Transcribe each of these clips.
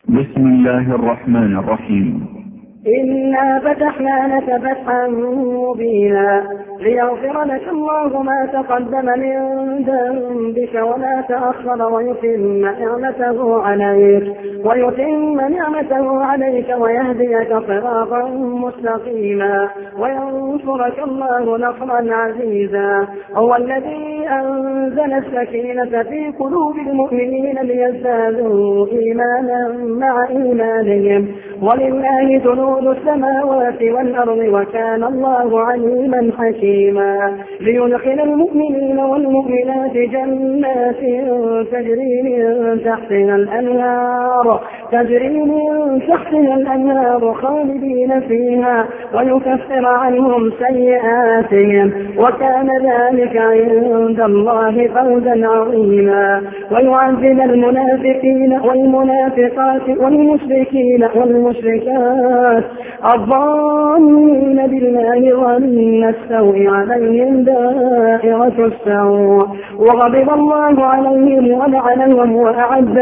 بسم الله الرحمن الرحيم. إنا فتحنا لك فتحا مبينا ليغفر لك الله ما تقدم من ذنبك وما تأخر ويتم نعمته عليك ويهديك صراطا مستقيما وينصرك الله نصرا عزيزا. هو الذي أنزل السكينة في قلوب المؤمنين ليزدادوا إيمانا مع إيمانهم ولله جنود السماوات والأرض وكان الله عليما حكيما. ليدخل المؤمنين والمؤمنات جنات تجري من تحتها الأنهار خالدين فيها ويكفر عنهم سيئاتهم وكان ذلك عند الله فوزا عظيما. ويعذب المنافقين والمنافقات والمشركين والمشركات الظانين بالله ظن السوء عليهم دائرة السوء وغضب الله عليهم ولعنهم وأعد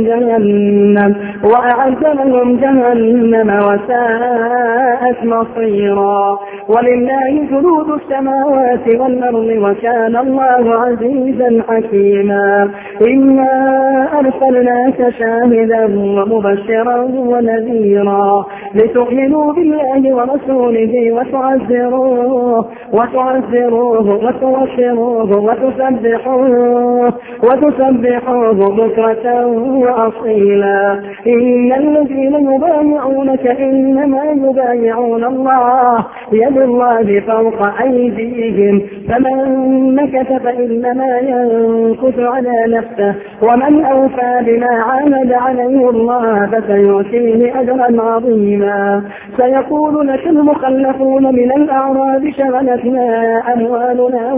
لهم جهنم وساءت مصيرا. ولله جنود السماوات والأرض وكان الله عزيزا حكيما. إنا أرسلناك شاهدا ومبشرا ونذيرا لتؤمنوا بالله ورسوله وتعزروه وتوقروه وتسبحوه بكرة وأصيلا. إن الذين يبايعونك إنما يبايعون الله يد الله فوق أيديهم فمن نكث فإنما ينكث على نفسه ومن أوفى بما عاهد عليه الله فسيؤتيه أجرا عظيما. سيقول لك المخلفون من الأعراب شغلتنا أموالنا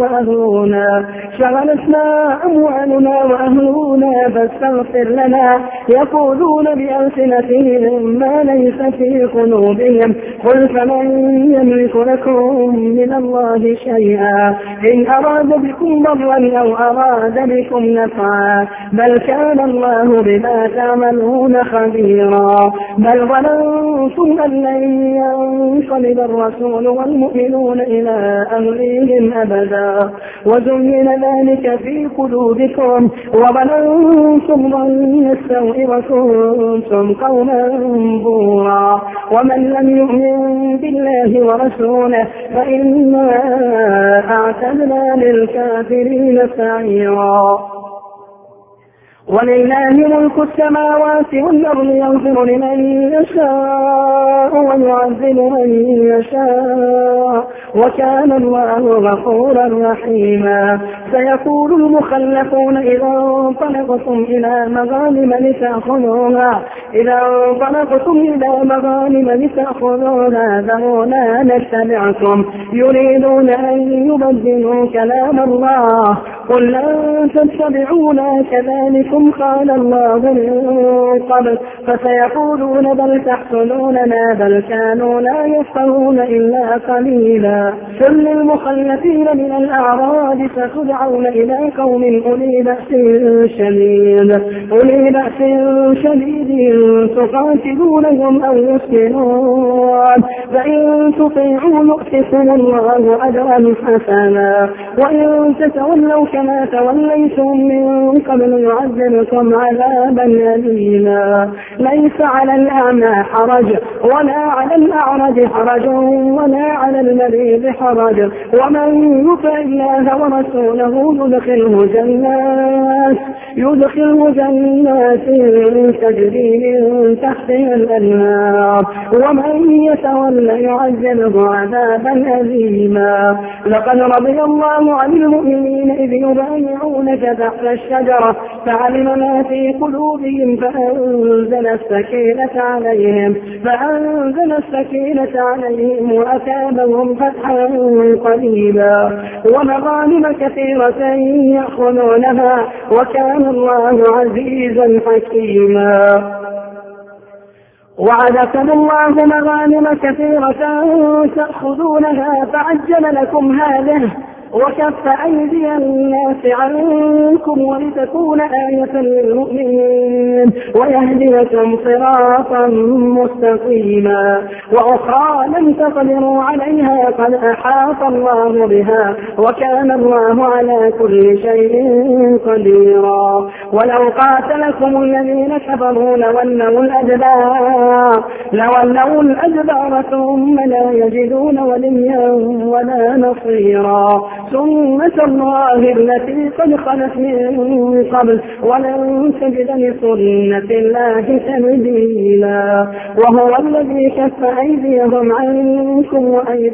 وأهلنا فاستغفر لنا يقولون بألسنتهم ما ليس في قلوبهم قل فمن يملك لكم من الله شيئا إن أراد بكم ضرا أو أراد بكم نفعا بل كان الله بما تعملون خبيرا. بل ظننتم أن لن ينقلب الرسول والمؤمنون إلى أهليهم أبدا وزين ذلك في قلوبكم وظننتم ظن السوء وكنتم قوما بورا. ومن لم يؤمن بالله ورسوله فإنا أعتدنا للكافرين سعيرا. ولله ملك السماوات والأرض يغفر لمن يشاء ويعذب من يشاء وكان الله غفورا رحيما. سيقول المخلفون إذا انطلقتم إلى مغانم لتأخذوها ذرونا نتبعكم يريدون أن يبدلوا كلام الله قل لن تتبعونا كذلكم قال الله من قبل فسيقولون بل تحسدوننا بل كانوا لا يفقهون إلا قليلا. قل للمخلفين من الأعراب ستدعون إلى قوم أولي بأس شديد تقاتلونهم أو يسكنون فإن تطيعوا يؤتكم الله أجرا حسنا وإن تتولوا كما توليتم من قبل يعذبكم عذابا أليما. ليس على الأعمى حرج ولا على الأعرج حرج ولا على المريض حرج ومن يطع الله ورسوله يدخله جنات تجري من تحتها الأنهار ومن يتولى يعذبه عذابا أليما. لقد رضي الله عن المؤمنين إذ يبايعونك تحت الشجرة فعلم ما في قلوبهم فأنزل السكينة عليهم وأثابهم فتحا قريبا ومغانم كثيرة يأخذونها وكان الله عزيزا حكيما. وعدكم الله مغانم كثيرة تأخذونها فعجل لكم هذه وكف أيدي الناس عنكم ولتكون آية للمؤمنين ويهديكم صراطا مستقيما وأخرى لم تقدروا عليها قد أحاط الله بها وكان الله على كل شيء قديرا. ولو قاتلكم الذين كفروا لولوا الأدبار ثم لا يجدون وليا ولا نصيرا سنة الله التي قد خلت من قبل ولن تجد لسنة الله تبديلا. وهو الذي كف أيديهم عنكم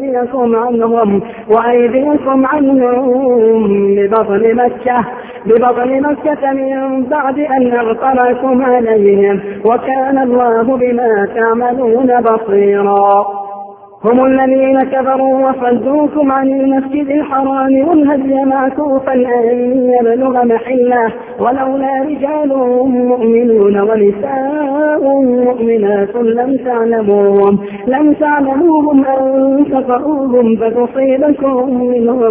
وأيديكم عنهم ببطن مكة من بعد أن أغفركم عليهم وكان الله بما تعملون بصيرا. هم الذين كفروا وصدوكم عن المسجد الحرام والهدي معكوفا أن يبلغ محله ولولا رجال مؤمنون ونساء مؤمنات لم تعلموهم أن تطؤوهم فتصيبكم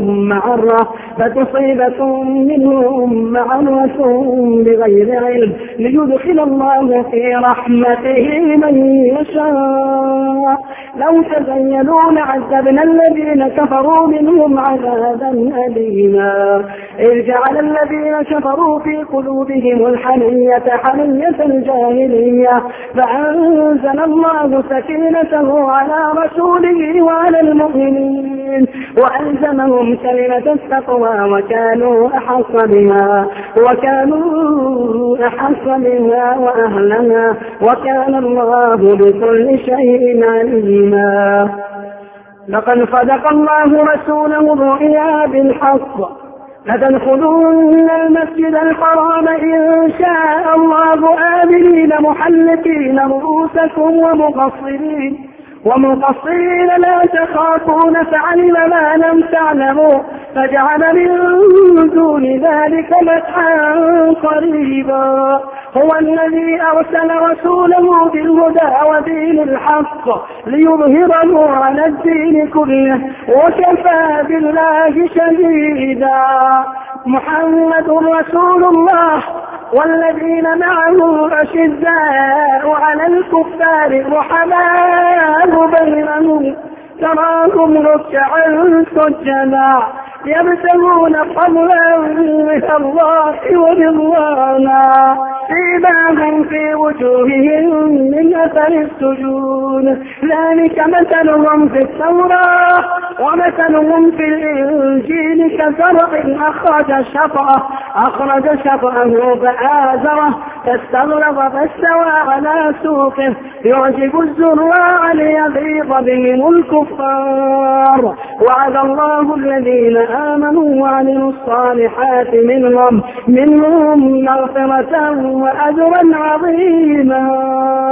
منهم معرة بغير علم ليدخل الله في رحمته من يشاء. لو تزينوا لعذبنا الذين كفروا منهم عذابا أليما. إذ جعل الذين كفروا في قلوبهم حمية الجاهلية فأنزل الله سكينته على رسوله وعلى المؤمنين وألزمهم كلمة التقوى وكانوا أحق بها وأهلها وكان الله بكل شيء عليما. لقد صدق الله رسوله الرؤيا بالحق لتدخلن المسجد الحرام إن شاء الله آمنين محلقين رؤوسكم ومقصرين لا تخافون فعلم ما لم تعلموا فجعل من دون ذلك فتحا قريبا. هو الذي أرسل رسوله بالهدى ودين الحق ليظهره على الدين كله وكفى بالله شهيدا. محمد رسول الله والذين معه أشداء على الكفار رحماء بينهم تراهم ركعا سجدا يبتغون فضلا من الله ورضوانا سيماهم في وجوههم من أثر السجود ذلك مثلهم في التوراة ومثلهم في الإنجيل كزرع أخرج شطأه فآزره فاستغلظ فاستوى على سوقه يعجب الزراع ليغيظ بهم الكفار. وعد الله الذين آمنوا وعملوا الصالحات منهم مغفرة وأجرا عظيما.